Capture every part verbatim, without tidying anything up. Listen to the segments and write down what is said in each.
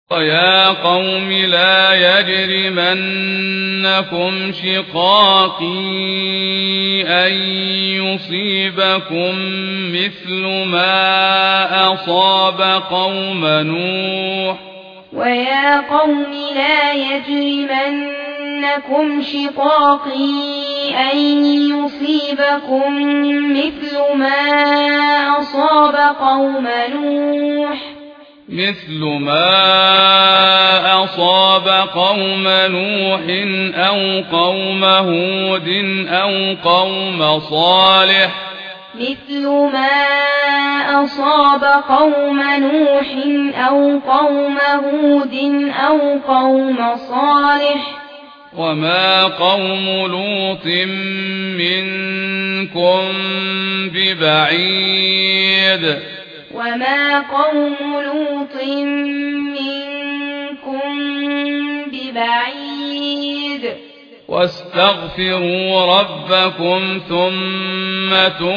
ويا قوم لا يجرمنكم شقاقي أن يصيبكم مثل ما أصاب قوم نوح ويا قوم لا يجرمنكم شقاقي أن يصيبكم مثل ما أصاب قوم نوح مثل ما أصاب قوم نوح أو قوم هود أو قوم صالح مثل ما أصاب قوم نوح أو قوم هود أو قوم صالح وما قوم لوط منكم ببعيد وما قوم لوط منكم ببعيد واستغفروا ربكم ثم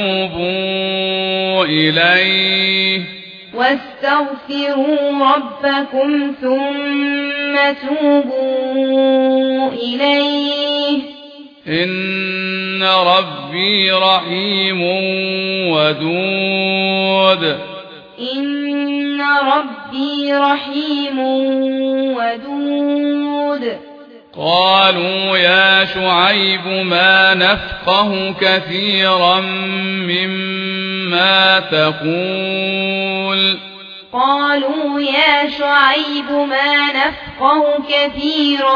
توبوا إليه واستغفروا ربكم ثم توبوا إليه إن ربي رحيم ودود إن ربي رحيم ودود قالوا يا شعيب ما نفقه كثيرا مما تقول قالوا يا شعيب ما نفقه كثيرا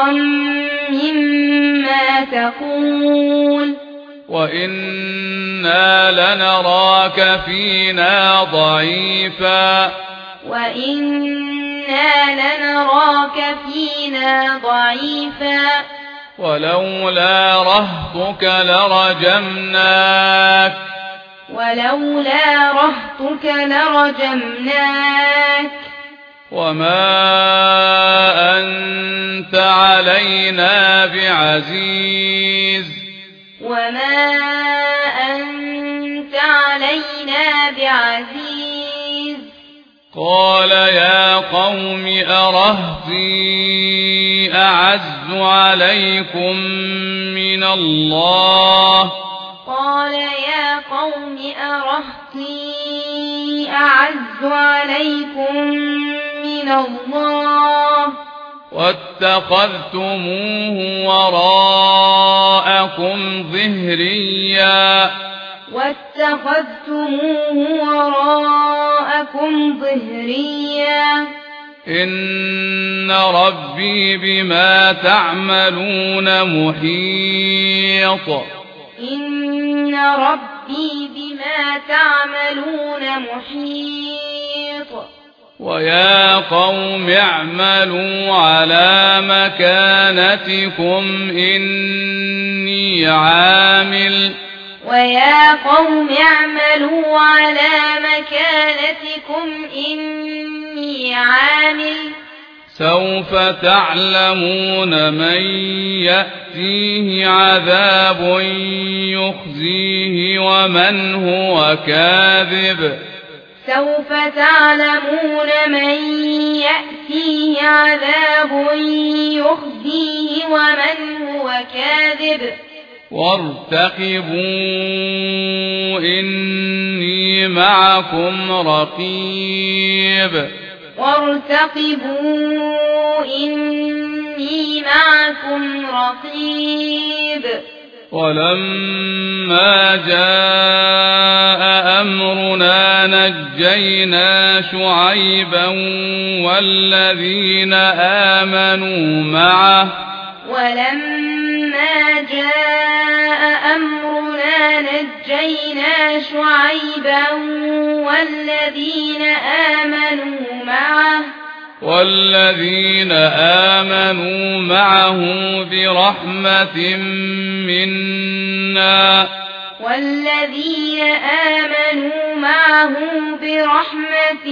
مما تقول وإنا لنراك فينا ضعيفا وإنا لنراك فينا ضعيفا ولولا رهطك لرجمناك ولولا رهطك لرجمناك وما أنت علينا بعزيز وما أنت علينا بعزيز قال يا قوم أرهطي أعز عليكم من الله قال يا قوم أرهطي أعز عليكم من الله واتخذتموه وراءكم ظهريا واتخذتموه وراءكم ظهريا إن ربي بما تعملون محيط إن ربي بما تعملون محيط ويا قوم اعملوا على مكانتكم إني عامل ويا قوم اعملوا على مكانتكم إني عامل سوف تعلمون من يأتيه عذاب يخزيه ومن هو كاذب سوف تعلمون من يأتيه عذاب يخزيه ومن هو كاذب وارتقبوا إني معكم رقيب وارتقبوا إني معكم رقيب ولما جاء أمرنا نجينا شعيبا والذين آمنوا معه ولما جاء أمرنا نجينا شعيبا والذين آمنوا معه والذين آمنوا معه برحمة منا والذين آمنوا معه برحمة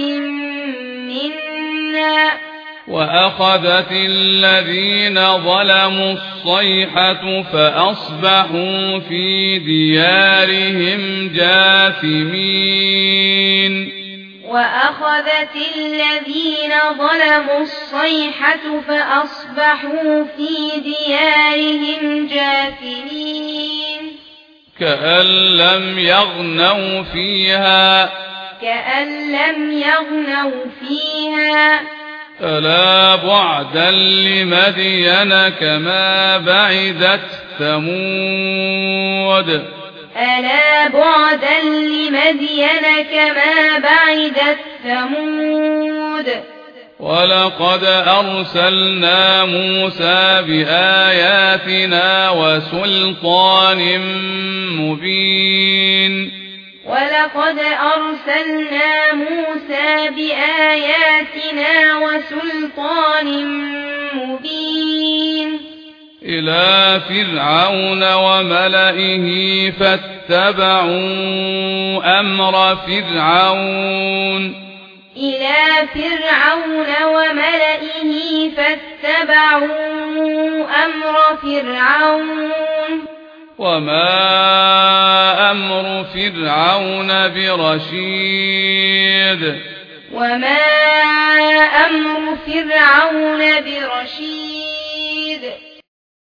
منا وأخذت الذين ظلموا الصيحة فأصبحوا في ديارهم جاثمين وأخذت الذين ظلموا الصيحة فأصبحوا في ديارهم جاثمين كأن لم يغنوا فيها كأن لم يغنوا فيها ألا بعدا لمدين كما بعدت ثمود ألا بعدا لمدين كما بعدت ثمود ولقد أرسلنا موسى بآياتنا وسلطان مبين ولقد أرسلنا موسى بآياتنا وسلطان مبين إلى فرعون وملئه فاتبعوا أمر فرعون إلى فرعون وملئه فاتبعوا أمر فرعون وما أمر فرعون برشيد وما أمر فرعون برشيد